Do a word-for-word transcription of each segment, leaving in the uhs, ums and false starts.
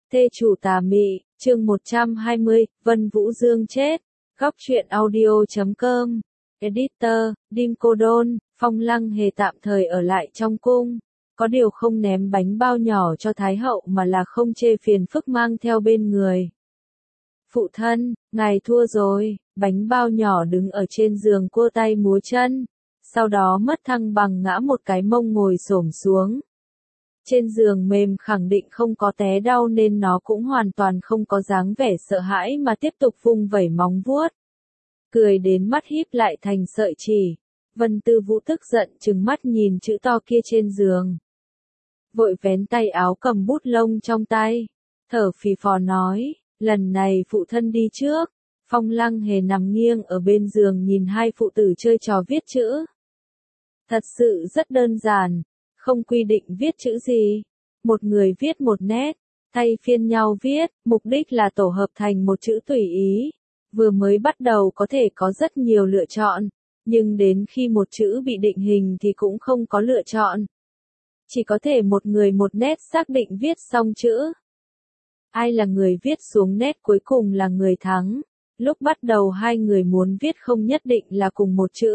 Thê chủ tà mị, chương một trăm hai mươi, Vân Vũ Dương chết. Góc truyện audio chấm com. Editor, Dim Cô Đôn, Phong Lăng Hề tạm thời ở lại trong cung. Có điều không ném bánh bao nhỏ cho Thái hậu mà là không chê phiền phức mang theo bên người. Phụ thân, ngài thua rồi, bánh bao nhỏ đứng ở trên giường cua tay múa chân. Sau đó mất thăng bằng ngã một cái mông ngồi xổm xuống. Trên giường mềm khẳng định không có té đau nên nó cũng hoàn toàn không có dáng vẻ sợ hãi mà tiếp tục vung vẩy móng vuốt. Cười đến mắt híp lại thành sợi chỉ. Vân Tư Vũ tức giận trừng mắt nhìn chữ to kia trên giường. Vội vén tay áo cầm bút lông trong tay. Thở phì phò nói, lần này phụ thân đi trước. Phong Lăng Hề nằm nghiêng ở bên giường nhìn hai phụ tử chơi trò viết chữ. Thật sự rất đơn giản. Không quy định viết chữ gì. Một người viết một nét, thay phiên nhau viết, mục đích là tổ hợp thành một chữ tùy ý. Vừa mới bắt đầu có thể có rất nhiều lựa chọn, nhưng đến khi một chữ bị định hình thì cũng không có lựa chọn. Chỉ có thể một người một nét xác định viết xong chữ. Ai là người viết xuống nét cuối cùng là người thắng. Lúc bắt đầu hai người muốn viết không nhất định là cùng một chữ.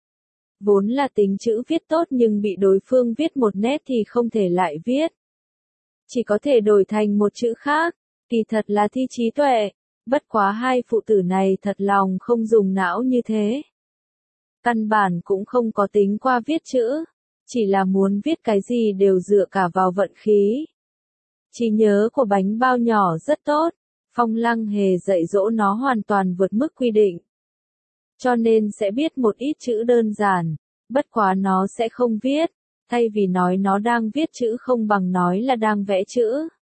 Vốn là tính chữ viết tốt nhưng bị đối phương viết một nét thì không thể lại viết. Chỉ có thể đổi thành một chữ khác, kỳ thật là thi trí tuệ, bất quá hai phụ tử này thật lòng không dùng não như thế. Căn bản cũng không có tính qua viết chữ, chỉ là muốn viết cái gì đều dựa cả vào vận khí. Trí nhớ của bánh bao nhỏ rất tốt, Phong Lăng Hề dạy dỗ nó hoàn toàn vượt mức quy định. Cho nên sẽ biết một ít chữ đơn giản, bất quá nó sẽ không viết, thay vì nói nó đang viết chữ không bằng nói là đang vẽ chữ.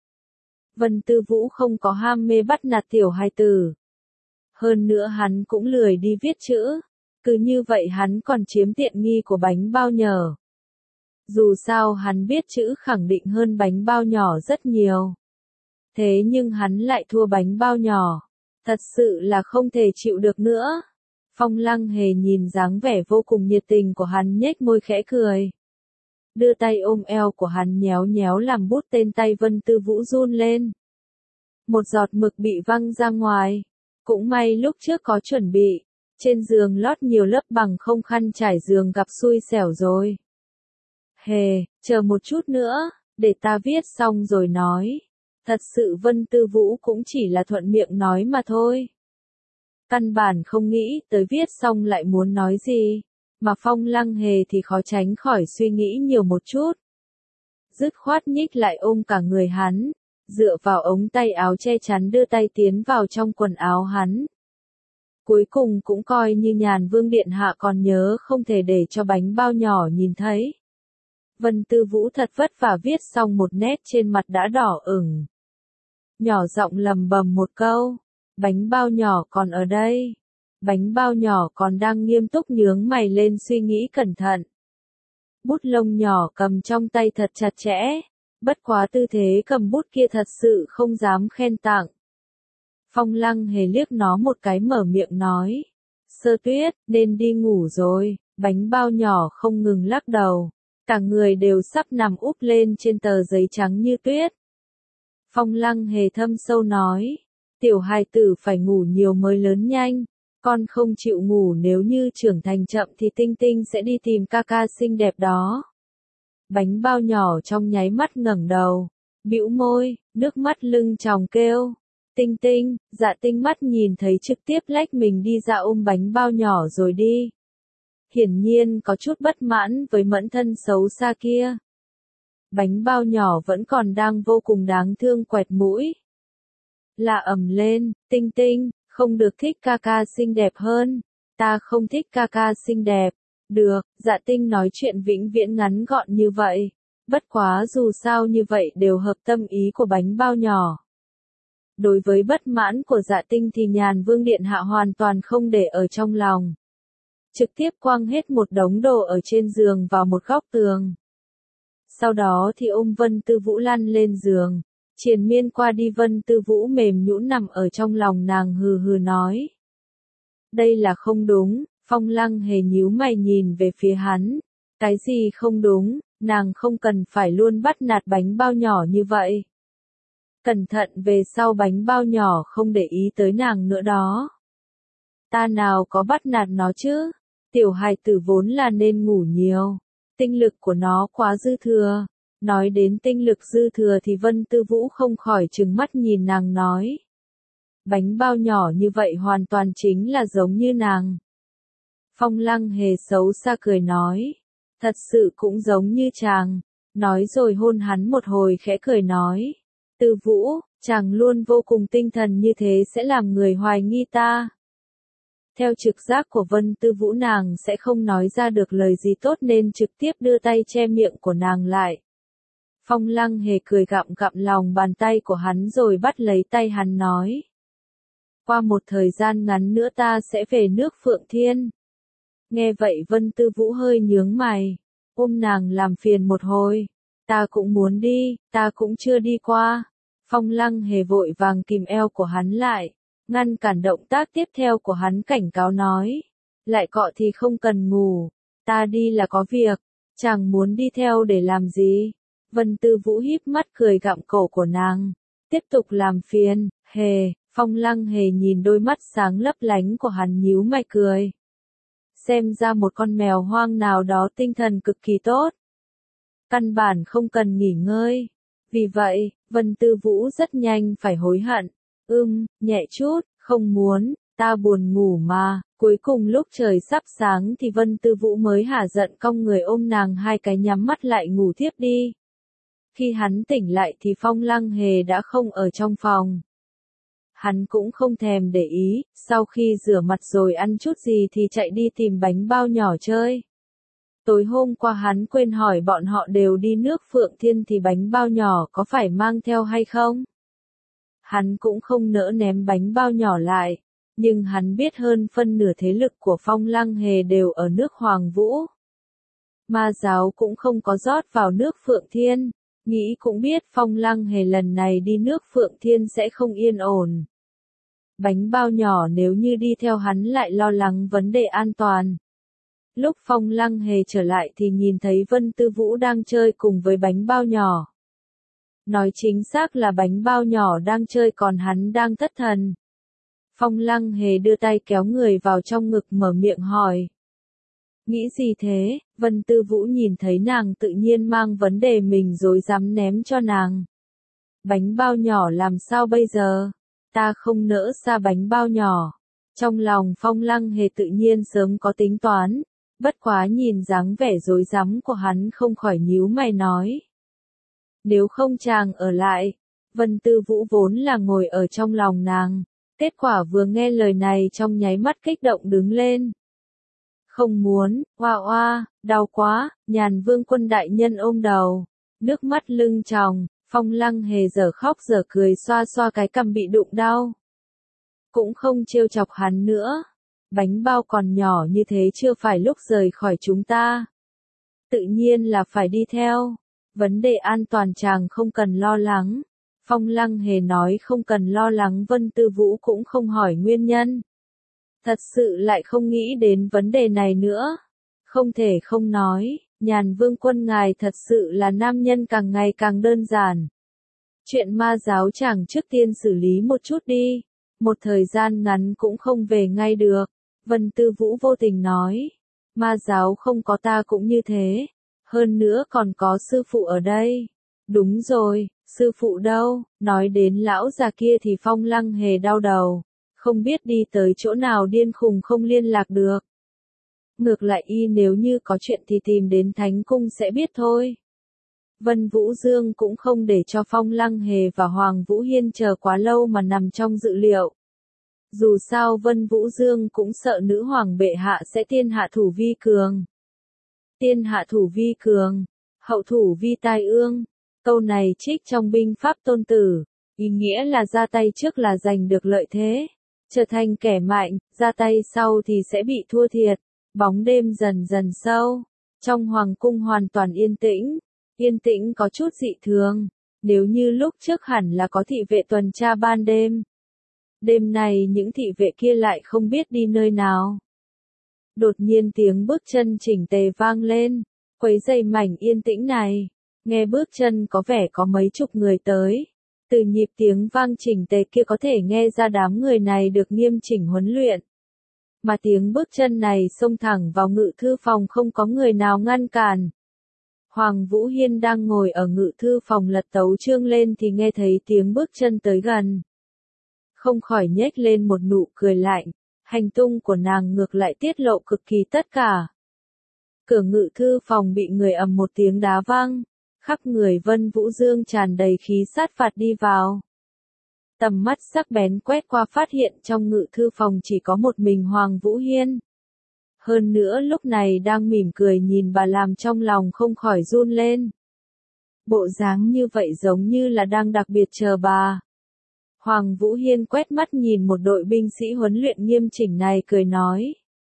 Vân Tư Vũ không có ham mê bắt nạt tiểu hài tử. Hơn nữa hắn cũng lười đi viết chữ, cứ như vậy hắn còn chiếm tiện nghi của bánh bao nhỏ. Dù sao hắn biết chữ khẳng định hơn bánh bao nhỏ rất nhiều. Thế nhưng hắn lại thua bánh bao nhỏ, thật sự là không thể chịu được nữa. Phong Lăng Hề nhìn dáng vẻ vô cùng nhiệt tình của hắn nhếch môi khẽ cười. Đưa tay ôm eo của hắn nhéo nhéo làm bút tên tay Vân Tư Vũ run lên. Một giọt mực bị văng ra ngoài. Cũng may lúc trước có chuẩn bị. Trên giường lót nhiều lớp bằng không khăn trải giường gặp xui xẻo rồi. Hề, chờ một chút nữa, để ta viết xong rồi nói. Thật sự Vân Tư Vũ cũng chỉ là thuận miệng nói mà thôi. Căn bản không nghĩ tới viết xong lại muốn nói gì, mà Phong Lăng Hề thì khó tránh khỏi suy nghĩ nhiều một chút. Dứt khoát nhích lại ôm cả người hắn, dựa vào ống tay áo che chắn đưa tay tiến vào trong quần áo hắn. Cuối cùng cũng coi như Nhàn Vương Điện Hạ còn nhớ không thể để cho bánh bao nhỏ nhìn thấy. Vân Tư Vũ thật vất vả viết xong một nét trên mặt đã đỏ ửng. Nhỏ giọng lầm bầm một câu. Bánh bao nhỏ còn ở đây. Bánh bao nhỏ còn đang nghiêm túc nhướng mày lên suy nghĩ cẩn thận. Bút lông nhỏ cầm trong tay thật chặt chẽ. Bất quá tư thế cầm bút kia thật sự không dám khen tặng. Phong Lăng Hề liếc nó một cái mở miệng nói. Sơ Tuyết, nên đi ngủ rồi. Bánh bao nhỏ không ngừng lắc đầu. Cả người đều sắp nằm úp lên trên tờ giấy trắng như tuyết. Phong Lăng Hề thâm sâu nói. Tiểu hài tử phải ngủ nhiều mới lớn nhanh, con không chịu ngủ nếu như trưởng thành chậm thì Tinh Tinh sẽ đi tìm ca ca xinh đẹp đó. Bánh bao nhỏ trong nháy mắt ngẩng đầu, bĩu môi, nước mắt lưng tròng kêu. Tinh Tinh, Dạ Tinh mắt nhìn thấy trực tiếp lách mình đi ra ôm bánh bao nhỏ rồi đi. Hiển nhiên có chút bất mãn với mẫn thân xấu xa kia. Bánh bao nhỏ vẫn còn đang vô cùng đáng thương quẹt mũi. Là ầm lên, Tinh Tinh, không được thích ca ca xinh đẹp hơn. Ta không thích ca ca xinh đẹp. Được, Dạ Tinh nói chuyện vĩnh viễn ngắn gọn như vậy. Bất quá dù sao như vậy đều hợp tâm ý của bánh bao nhỏ. Đối với bất mãn của Dạ Tinh thì Nhàn Vương Điện Hạ hoàn toàn không để ở trong lòng. Trực tiếp quăng hết một đống đồ ở trên giường vào một góc tường. Sau đó thì ôm Vân Tư Vũ lăn lên giường. Triền miên qua đi Vân Tư Vũ mềm nhũn nằm ở trong lòng nàng hừ hừ nói. Đây là không đúng, Phong Lăng Hề nhíu mày nhìn về phía hắn. Cái gì không đúng, nàng không cần phải luôn bắt nạt bánh bao nhỏ như vậy. Cẩn thận về sau bánh bao nhỏ không để ý tới nàng nữa đó. Ta nào có bắt nạt nó chứ, tiểu hài tử vốn là nên ngủ nhiều, tinh lực của nó quá dư thừa. Nói đến tinh lực dư thừa thì Vân Tư Vũ không khỏi trừng mắt nhìn nàng nói. Bánh bao nhỏ như vậy hoàn toàn chính là giống như nàng. Phong Lăng Hề xấu xa cười nói. Thật sự cũng giống như chàng. Nói rồi hôn hắn một hồi khẽ cười nói. Tư Vũ, chàng luôn vô cùng tinh thần như thế sẽ làm người hoài nghi ta. Theo trực giác của Vân Tư Vũ nàng sẽ không nói ra được lời gì tốt nên trực tiếp đưa tay che miệng của nàng lại. Phong Lăng Hề cười gặm gặm lòng bàn tay của hắn rồi bắt lấy tay hắn nói. Qua một thời gian ngắn nữa ta sẽ về nước Phượng Thiên. Nghe vậy Vân Tư Vũ hơi nhướng mày, ôm nàng làm phiền một hồi. Ta cũng muốn đi, ta cũng chưa đi qua. Phong Lăng Hề vội vàng kìm eo của hắn lại, ngăn cản động tác tiếp theo của hắn cảnh cáo nói. Lại cọ thì không cần ngủ, ta đi là có việc, chàng muốn đi theo để làm gì? Vân Tư Vũ híp mắt cười gặm cổ của nàng, tiếp tục làm phiền, Hề. Phong Lăng Hề nhìn đôi mắt sáng lấp lánh của hắn nhíu mày cười. Xem ra một con mèo hoang nào đó tinh thần cực kỳ tốt. Căn bản không cần nghỉ ngơi. Vì vậy, Vân Tư Vũ rất nhanh phải hối hận. Ưm, nhẹ chút, không muốn, ta buồn ngủ mà. Cuối cùng lúc trời sắp sáng thì Vân Tư Vũ mới hả giận cong người ôm nàng hai cái nhắm mắt lại ngủ thiếp đi. Khi hắn tỉnh lại thì Phong Lăng Hề đã không ở trong phòng. Hắn cũng không thèm để ý, sau khi rửa mặt rồi ăn chút gì thì chạy đi tìm bánh bao nhỏ chơi. Tối hôm qua hắn quên hỏi bọn họ đều đi nước Phượng Thiên thì bánh bao nhỏ có phải mang theo hay không? Hắn cũng không nỡ ném bánh bao nhỏ lại, nhưng hắn biết hơn phân nửa thế lực của Phong Lăng Hề đều ở nước Hoàng Vũ. Ma giáo cũng không có rót vào nước Phượng Thiên. Nghĩ cũng biết Phong Lăng Hề lần này đi nước Phượng Thiên sẽ không yên ổn. Bánh bao nhỏ nếu như đi theo hắn lại lo lắng vấn đề an toàn. Lúc Phong Lăng Hề trở lại thì nhìn thấy Vân Tư Vũ đang chơi cùng với bánh bao nhỏ. Nói chính xác là bánh bao nhỏ đang chơi còn hắn đang thất thần. Phong Lăng Hề đưa tay kéo người vào trong ngực mở miệng hỏi. Nghĩ gì thế? Vân Tư Vũ nhìn thấy nàng tự nhiên mang vấn đề mình rồi dám ném cho nàng. Bánh bao nhỏ làm sao bây giờ? Ta không nỡ xa bánh bao nhỏ. Trong lòng Phong Lăng Hề tự nhiên sớm có tính toán. Bất quá nhìn dáng vẻ rối rắm của hắn không khỏi nhíu mày nói. Nếu không chàng ở lại. Vân Tư Vũ vốn là ngồi ở trong lòng nàng. Kết quả vừa nghe lời này trong nháy mắt kích động đứng lên. Không muốn, oa oa, đau quá, Nhàn Vương Quân đại nhân ôm đầu, nước mắt lưng tròng, Phong Lăng Hề dở khóc dở cười xoa xoa cái cằm bị đụng đau. Cũng không trêu chọc hắn nữa, bánh bao còn nhỏ như thế chưa phải lúc rời khỏi chúng ta. Tự nhiên là phải đi theo, vấn đề an toàn chàng không cần lo lắng. Phong Lăng Hề nói không cần lo lắng Vân Tư Vũ cũng không hỏi nguyên nhân. Thật sự lại không nghĩ đến vấn đề này nữa. Không thể không nói, Nhàn Vương Quân ngài thật sự là nam nhân càng ngày càng đơn giản. Chuyện ma giáo chàng trước tiên xử lý một chút đi. Một thời gian ngắn cũng không về ngay được. Vân Tư Vũ vô tình nói. Ma giáo không có ta cũng như thế. Hơn nữa còn có sư phụ ở đây. Đúng rồi, sư phụ đâu? Nói đến lão già kia thì Phong Lăng Hề đau đầu. Không biết đi tới chỗ nào điên khùng không liên lạc được. Ngược lại y nếu như có chuyện thì tìm đến Thánh Cung sẽ biết thôi. Vân Vũ Dương cũng không để cho Phong Lăng Hề và Hoàng Vũ Hiên chờ quá lâu mà nằm trong dự liệu. Dù sao Vân Vũ Dương cũng sợ nữ hoàng bệ hạ sẽ tiên hạ thủ vi cường. Tiên hạ thủ vi cường, hậu thủ vi tai ương. Câu này trích trong binh pháp Tôn Tử, ý nghĩa là ra tay trước là giành được lợi thế. Trở thành kẻ mạnh, ra tay sau thì sẽ bị thua thiệt. Bóng đêm dần dần sâu. Trong hoàng cung hoàn toàn yên tĩnh. Yên tĩnh có chút dị thường. Nếu như lúc trước hẳn là có thị vệ tuần tra ban đêm. Đêm này những thị vệ kia lại không biết đi nơi nào. Đột nhiên tiếng bước chân chỉnh tề vang lên. Quấy dày mảnh yên tĩnh này. Nghe bước chân có vẻ có mấy chục người tới. Từ nhịp tiếng vang chỉnh tề kia có thể nghe ra đám người này được nghiêm chỉnh huấn luyện. Mà tiếng bước chân này xông thẳng vào ngự thư phòng không có người nào ngăn cản. Hoàng Vũ Hiên đang ngồi ở ngự thư phòng lật tấu chương lên thì nghe thấy tiếng bước chân tới gần. Không khỏi nhếch lên một nụ cười lạnh, hành tung của nàng ngược lại tiết lộ cực kỳ tất cả. Cửa ngự thư phòng bị người ầm một tiếng đá văng, khắp người Vân Vũ Dương tràn đầy khí sát phạt đi vào. Tầm mắt sắc bén quét qua phát hiện trong ngự thư phòng chỉ có một mình Hoàng Vũ Hiên. Hơn nữa lúc này đang mỉm cười nhìn bà làm trong lòng không khỏi run lên. Bộ dáng như vậy giống như là đang đặc biệt chờ bà. Hoàng Vũ Hiên quét mắt nhìn một đội binh sĩ huấn luyện nghiêm chỉnh này cười nói.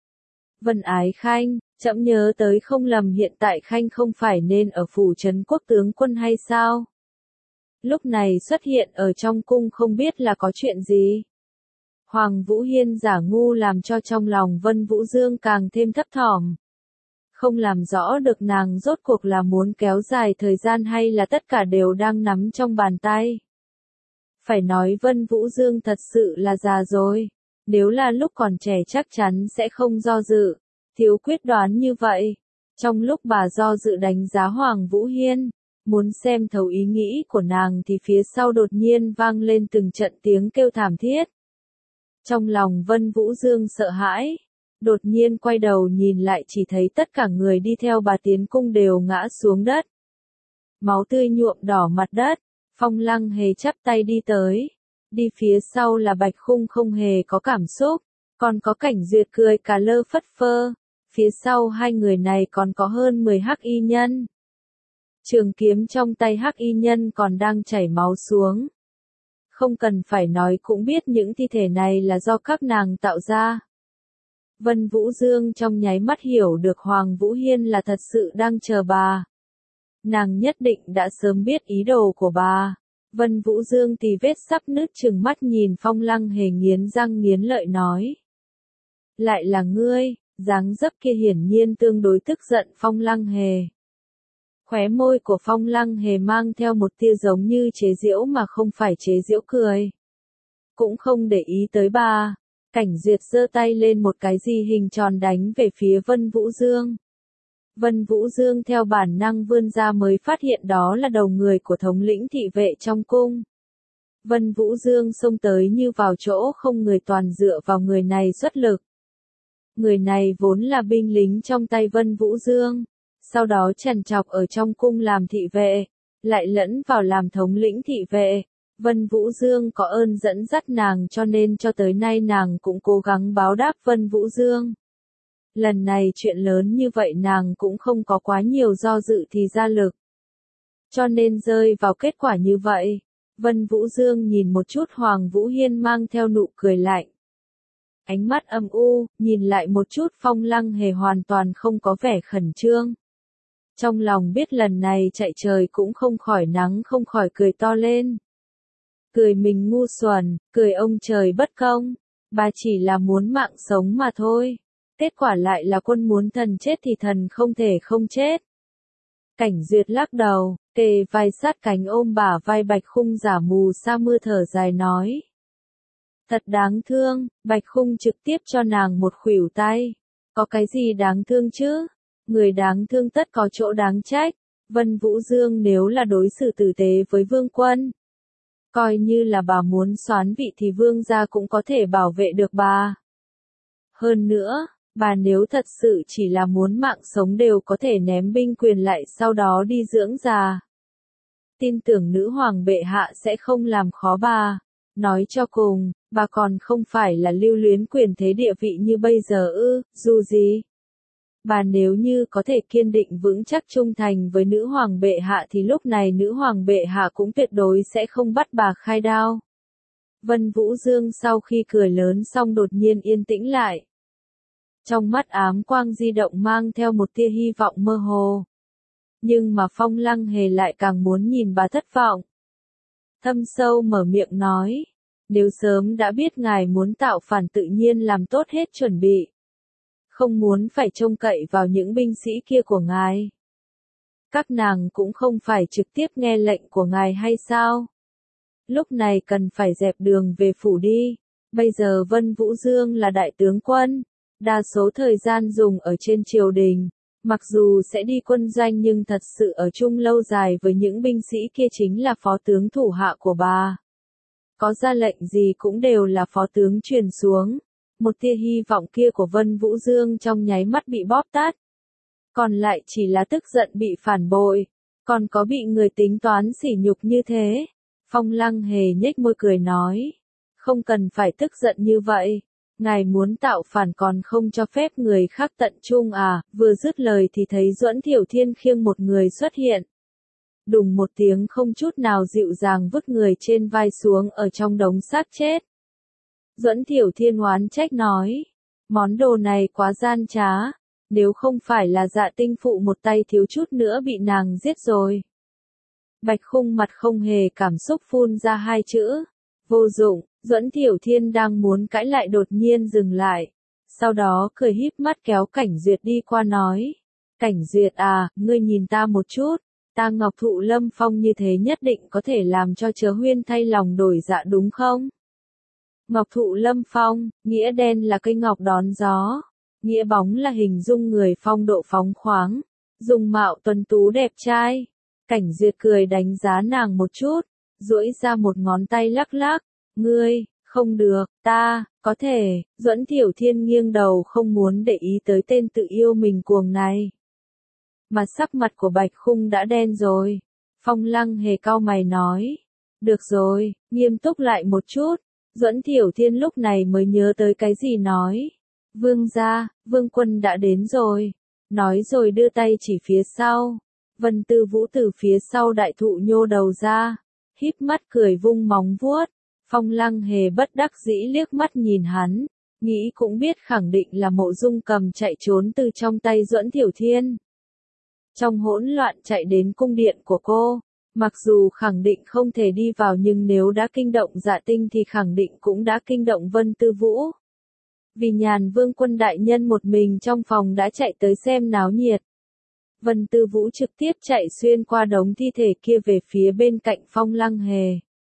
Vân Ái Khanh, trẫm nhớ tới không lầm hiện tại Khanh không phải nên ở phủ trấn quốc tướng quân hay sao? Lúc này xuất hiện ở trong cung không biết là có chuyện gì. Hoàng Vũ Hiên giả ngu làm cho trong lòng Vân Vũ Dương càng thêm thấp thỏm. Không làm rõ được nàng rốt cuộc là muốn kéo dài thời gian hay là tất cả đều đang nắm trong bàn tay. Phải nói Vân Vũ Dương thật sự là già rồi. Nếu là lúc còn trẻ chắc chắn sẽ không do dự, thiếu quyết đoán như vậy. Trong lúc bà do dự đánh giá Hoàng Vũ Hiên, muốn xem thấu ý nghĩ của nàng thì phía sau đột nhiên vang lên từng trận tiếng kêu thảm thiết. Trong lòng Vân Vũ Dương sợ hãi, đột nhiên quay đầu nhìn lại chỉ thấy tất cả người đi theo bà tiến cung đều ngã xuống đất. Máu tươi nhuộm đỏ mặt đất, Phong Lăng Hề chắp tay đi tới. Đi phía sau là Bạch Khung không hề có cảm xúc, còn có Cảnh Duyệt cười cả lơ phất phơ. Phía sau hai người này còn có hơn mười hắc y nhân. Trường kiếm trong tay hắc y nhân còn đang chảy máu xuống. Không cần phải nói cũng biết những thi thể này là do các nàng tạo ra. Vân Vũ Dương trong nháy mắt hiểu được Hoàng Vũ Hiên là thật sự đang chờ bà. Nàng nhất định đã sớm biết ý đồ của bà. Vân Vũ Dương tì vết sắp nứt trừng mắt nhìn Phong Lăng Hề nghiến răng nghiến lợi nói. Lại là ngươi, dáng dấp kia hiển nhiên tương đối tức giận Phong Lăng Hề. Khóe môi của Phong Lăng Hề mang theo một tia giống như chế giễu mà không phải chế giễu cười. Cũng không để ý tới bà, Cảnh Duyệt giơ tay lên một cái gì hình tròn đánh về phía Vân Vũ Dương. Vân Vũ Dương theo bản năng vươn ra mới phát hiện đó là đầu người của thống lĩnh thị vệ trong cung. Vân Vũ Dương xông tới như vào chỗ không người toàn dựa vào người này xuất lực. Người này vốn là binh lính trong tay Vân Vũ Dương, sau đó trằn trọc ở trong cung làm thị vệ, lại lẫn vào làm thống lĩnh thị vệ. Vân Vũ Dương có ơn dẫn dắt nàng cho nên cho tới nay nàng cũng cố gắng báo đáp Vân Vũ Dương. Lần này chuyện lớn như vậy nàng cũng không có quá nhiều do dự thì ra lực. Cho nên rơi vào kết quả như vậy. Vân Vũ Dương nhìn một chút Hoàng Vũ Hiên mang theo nụ cười lạnh. Ánh mắt âm u, nhìn lại một chút Phong Lăng Hề hoàn toàn không có vẻ khẩn trương. Trong lòng biết lần này chạy trời cũng không khỏi nắng không khỏi cười to lên. Cười mình ngu xuẩn, cười ông trời bất công. Bà chỉ là muốn mạng sống mà thôi. Kết quả lại là quân muốn thần chết thì thần không thể không chết. Cảnh Duyệt lắc đầu, kề vai sát cánh ôm bả vai Bạch Khung giả mù sa mưa thở dài nói. Thật đáng thương, Bạch Khung trực tiếp cho nàng một khuỷu tay. Có cái gì đáng thương chứ? Người đáng thương tất có chỗ đáng trách. Vân Vũ Dương nếu là đối xử tử tế với vương quân, coi như là bà muốn soán vị thì vương gia cũng có thể bảo vệ được bà. Hơn nữa, bà nếu thật sự chỉ là muốn mạng sống đều có thể ném binh quyền lại sau đó đi dưỡng già. Tin tưởng nữ hoàng bệ hạ sẽ không làm khó bà. Nói cho cùng, bà còn không phải là lưu luyến quyền thế địa vị như bây giờ ư, dù gì. Bà nếu như có thể kiên định vững chắc trung thành với nữ hoàng bệ hạ thì lúc này nữ hoàng bệ hạ cũng tuyệt đối sẽ không bắt bà khai đao. Vân Vũ Dương sau khi cười lớn xong đột nhiên yên tĩnh lại. Trong mắt ám quang di động mang theo một tia hy vọng mơ hồ. Nhưng mà Phong Lăng Hề lại càng muốn nhìn bà thất vọng. Thâm sâu mở miệng nói. Nếu sớm đã biết ngài muốn tạo phản tự nhiên làm tốt hết chuẩn bị. Không muốn phải trông cậy vào những binh sĩ kia của ngài. Các nàng cũng không phải trực tiếp nghe lệnh của ngài hay sao? lúc này cần phải dẹp đường về phủ đi. Bây giờ Vân Vũ Dương là đại tướng quân, đa số thời gian dùng ở trên triều đình, mặc dù sẽ đi quân doanh nhưng thật sự ở chung lâu dài với những binh sĩ kia chính là phó tướng thủ hạ của bà. Có ra lệnh gì cũng đều là phó tướng truyền xuống. Một tia hy vọng kia của Vân Vũ Dương trong nháy mắt bị bóp tát. Còn lại chỉ là tức giận bị phản bội, còn có bị người tính toán sỉ nhục như thế. Phong Lăng Hề nhếch môi cười nói, không cần phải tức giận như vậy. Ngài muốn tạo phản còn không cho phép người khác tận trung à, vừa dứt lời thì thấy Duẫn Thiểu Thiên khiêng một người xuất hiện. Đùng một tiếng không chút nào dịu dàng vứt người trên vai xuống ở trong đống xác chết. Duẫn Thiểu Thiên oán trách nói, món đồ này quá gian trá, nếu không phải là Dạ Tinh phụ một tay thiếu chút nữa bị nàng giết rồi. Bạch Khung mặt không hề cảm xúc phun ra hai chữ, vô dụng. Duẫn Thiểu Thiên đang muốn cãi lại đột nhiên dừng lại, sau đó cười híp mắt kéo Cảnh Duyệt đi qua nói, Cảnh Duyệt à, ngươi nhìn ta một chút, ta Ngọc Thụ Lâm Phong như thế nhất định có thể làm cho Chớ Huyên thay lòng đổi dạ đúng không? Ngọc Thụ Lâm Phong, nghĩa đen là cây ngọc đón gió, nghĩa bóng là hình dung người phong độ phóng khoáng, dung mạo tuấn tú đẹp trai. Cảnh Duyệt cười đánh giá nàng một chút, duỗi ra một ngón tay lắc lắc. Ngươi, không được, ta, có thể. Duẫn Thiểu Thiên nghiêng đầu không muốn để ý tới tên tự yêu mình cuồng này. Mà sắc mặt của Bạch Khung đã đen rồi. Phong Lăng Hề cau mày nói, được rồi, nghiêm túc lại một chút. Duẫn Thiểu Thiên lúc này mới nhớ tới cái gì nói, vương gia, vương quân đã đến rồi. Nói rồi đưa tay chỉ phía sau. Vân Tư Vũ từ phía sau đại thụ nhô đầu ra, híp mắt cười vung móng vuốt. Phong Lăng Hề bất đắc dĩ liếc mắt nhìn hắn, nghĩ cũng biết khẳng định là Mộ Dung Cầm chạy trốn từ trong tay Duẫn Thiểu Thiên. Trong hỗn loạn chạy đến cung điện của cô, mặc dù khẳng định không thể đi vào nhưng nếu đã kinh động Dạ Tinh thì khẳng định cũng đã kinh động Vân Tư Vũ. Vì nhàn vương quân đại nhân một mình trong phòng đã chạy tới xem náo nhiệt. Vân Tư Vũ trực tiếp chạy xuyên qua đống thi thể kia về phía bên cạnh Phong Lăng Hề.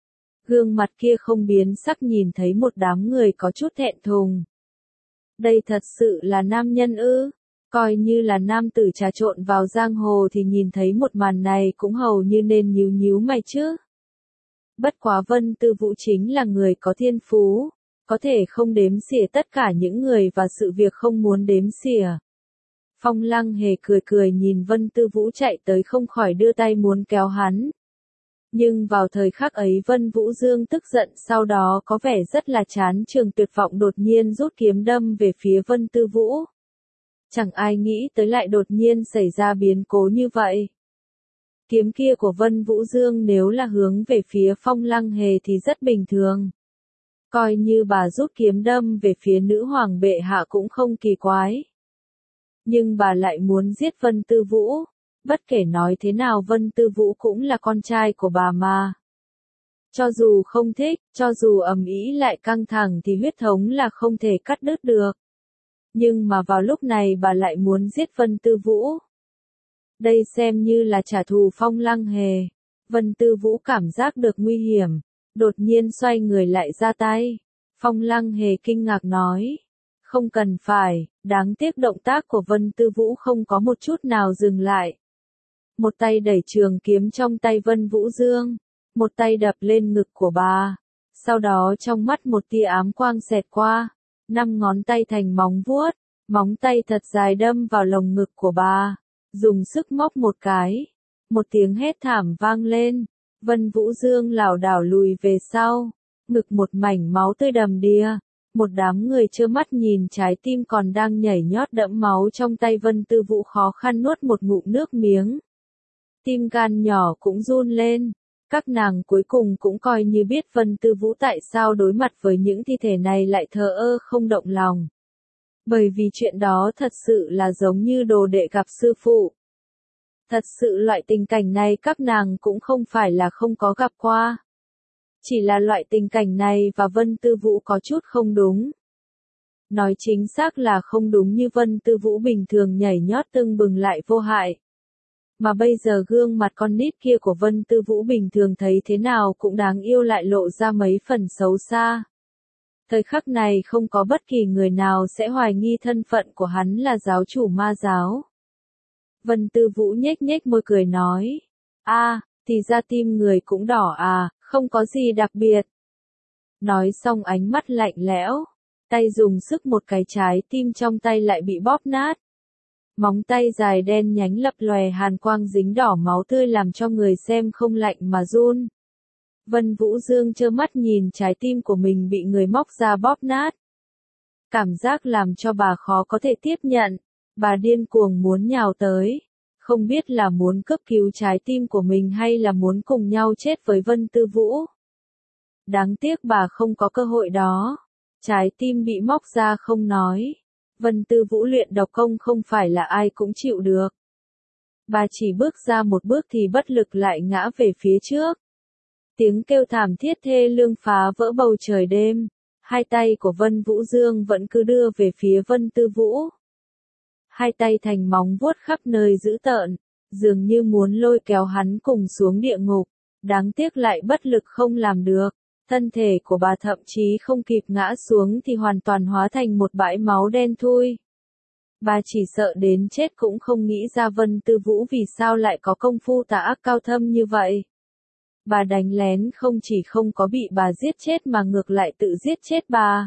Gương mặt kia không biến sắc nhìn thấy một đám người có chút thẹn thùng. Đây thật sự là nam nhân ư, coi như là nam tử trà trộn vào giang hồ thì nhìn thấy một màn này cũng hầu như nên nhíu nhíu mày chứ. Bất quá Vân Tư Vũ chính là người có thiên phú, có thể không đếm xỉa tất cả những người và sự việc không muốn đếm xỉa. Phong Lăng Hề cười cười nhìn Vân Tư Vũ chạy tới không khỏi đưa tay muốn kéo hắn. Nhưng vào thời khắc ấy Vân Vũ Dương tức giận sau đó có vẻ rất là chán trường tuyệt vọng đột nhiên rút kiếm đâm về phía Vân Tư Vũ. Chẳng ai nghĩ tới lại đột nhiên xảy ra biến cố như vậy. Kiếm kia của Vân Vũ Dương nếu là hướng về phía Phong Lăng Hề thì rất bình thường. Coi như bà rút kiếm đâm về phía nữ hoàng bệ hạ cũng không kỳ quái. Nhưng bà lại muốn giết Vân Tư Vũ. Bất kể nói thế nào Vân Tư Vũ cũng là con trai của bà mà. Cho dù không thích, cho dù ầm ĩ lại căng thẳng thì huyết thống là không thể cắt đứt được. Nhưng mà vào lúc này bà lại muốn giết Vân Tư Vũ. Đây xem như là trả thù Phong Lăng Hề. Vân Tư Vũ cảm giác được nguy hiểm, đột nhiên xoay người lại ra tay. Phong Lăng Hề kinh ngạc nói, không cần phải, đáng tiếc động tác của Vân Tư Vũ không có một chút nào dừng lại. Một tay đẩy trường kiếm trong tay Vân Vũ Dương, một tay đập lên ngực của bà. Sau đó trong mắt một tia ám quang xẹt qua, năm ngón tay thành móng vuốt, móng tay thật dài đâm vào lồng ngực của bà, dùng sức móc một cái. Một tiếng hét thảm vang lên, Vân Vũ Dương lảo đảo lùi về sau, ngực một mảnh máu tươi đầm đìa. Một đám người trơ mắt nhìn trái tim còn đang nhảy nhót đẫm máu trong tay Vân Tư Vũ khó khăn nuốt một ngụm nước miếng. Tim gan nhỏ cũng run lên. Các nàng cuối cùng cũng coi như biết Vân Tư Vũ tại sao đối mặt với những thi thể này lại thờ ơ không động lòng. Bởi vì chuyện đó thật sự là giống như đồ đệ gặp sư phụ. Thật sự loại tình cảnh này các nàng cũng không phải là không có gặp qua. Chỉ là loại tình cảnh này và Vân Tư Vũ có chút không đúng. Nói chính xác là không đúng như Vân Tư Vũ bình thường nhảy nhót tưng bừng lại vô hại. Mà bây giờ gương mặt con nít kia của Vân Tư Vũ bình thường thấy thế nào cũng đáng yêu lại lộ ra mấy phần xấu xa. Thời khắc này không có bất kỳ người nào sẽ hoài nghi thân phận của hắn là giáo chủ ma giáo. Vân Tư Vũ nhếch nhếch môi cười nói. A, thì ra tim người cũng đỏ à, không có gì đặc biệt. Nói xong ánh mắt lạnh lẽo, tay dùng sức một cái trái tim trong tay lại bị bóp nát. Móng tay dài đen nhánh lập lòe hàn quang dính đỏ máu tươi làm cho người xem không lạnh mà run. Vân Vũ Dương trơ mắt nhìn trái tim của mình bị người móc ra bóp nát. Cảm giác làm cho bà khó có thể tiếp nhận, bà điên cuồng muốn nhào tới, không biết là muốn cấp cứu trái tim của mình hay là muốn cùng nhau chết với Vân Tư Vũ. Đáng tiếc bà không có cơ hội đó, trái tim bị móc ra không nói. Vân Tư Vũ luyện độc công không phải là ai cũng chịu được. Bà chỉ bước ra một bước thì bất lực lại ngã về phía trước. Tiếng kêu thảm thiết thê lương phá vỡ bầu trời đêm, hai tay của Vân Vũ Dương vẫn cứ đưa về phía Vân Tư Vũ. Hai tay thành móng vuốt khắp nơi dữ tợn, dường như muốn lôi kéo hắn cùng xuống địa ngục, đáng tiếc lại bất lực không làm được. Thân thể của bà thậm chí không kịp ngã xuống thì hoàn toàn hóa thành một bãi máu đen thui. Bà chỉ sợ đến chết cũng không nghĩ ra Vân Tư Vũ vì sao lại có công phu tà ác cao thâm như vậy. Bà đánh lén không chỉ không có bị bà giết chết mà ngược lại tự giết chết bà.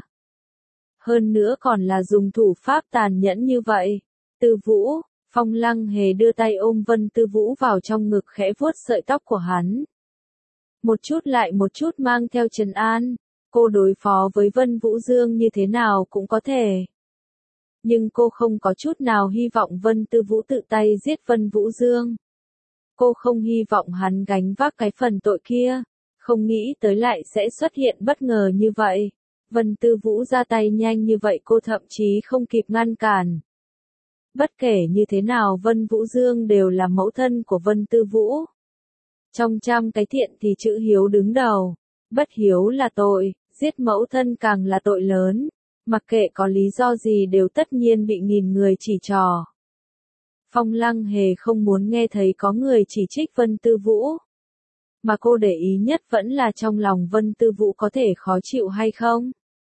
Hơn nữa còn là dùng thủ pháp tàn nhẫn như vậy. Tư Vũ, Phong Lăng Hề đưa tay ôm Vân Tư Vũ vào trong ngực khẽ vuốt sợi tóc của hắn. Một chút lại một chút mang theo trấn an, cô đối phó với Vân Vũ Dương như thế nào cũng có thể. Nhưng cô không có chút nào hy vọng Vân Tư Vũ tự tay giết Vân Vũ Dương. Cô không hy vọng hắn gánh vác cái phần tội kia, không nghĩ tới lại sẽ xuất hiện bất ngờ như vậy. Vân Tư Vũ ra tay nhanh như vậy cô thậm chí không kịp ngăn cản. Bất kể như thế nào Vân Vũ Dương đều là mẫu thân của Vân Tư Vũ. Trong trăm cái thiện thì chữ hiếu đứng đầu, bất hiếu là tội, giết mẫu thân càng là tội lớn, mặc kệ có lý do gì đều tất nhiên bị nghìn người chỉ trỏ. Phong Lăng Hề không muốn nghe thấy có người chỉ trích Vân Tư Vũ. Mà cô để ý nhất vẫn là trong lòng Vân Tư Vũ có thể khó chịu hay không.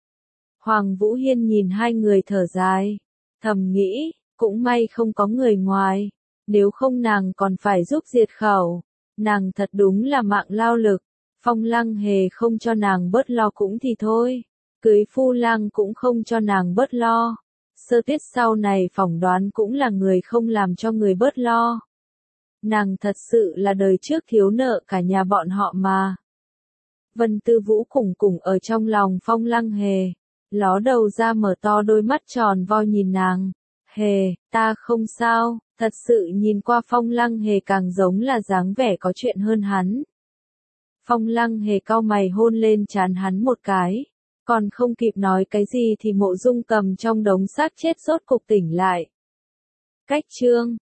Hoàng Vũ Hiên nhìn hai người thở dài, thầm nghĩ, cũng may không có người ngoài, nếu không nàng còn phải giúp diệt khẩu. Nàng thật đúng là mạng lao lực, Phong Lăng Hề không cho nàng bớt lo cũng thì thôi, cưới Phu Lang cũng không cho nàng bớt lo. Sơ Tuyết sau này phỏng đoán cũng là người không làm cho người bớt lo. Nàng thật sự là đời trước thiếu nợ cả nhà bọn họ mà. Vân Tư Vũ cùng cùng ở trong lòng Phong Lăng Hề, ló đầu ra mở to đôi mắt tròn vo nhìn nàng. Hề, ta không sao, thật sự nhìn qua Phong Lăng Hề càng giống là dáng vẻ có chuyện hơn hắn. Phong Lăng Hề cau mày hôn lên trán hắn một cái, còn không kịp nói cái gì thì Mộ Dung Cầm trong đống xác chết rốt cục tỉnh lại. Cách chương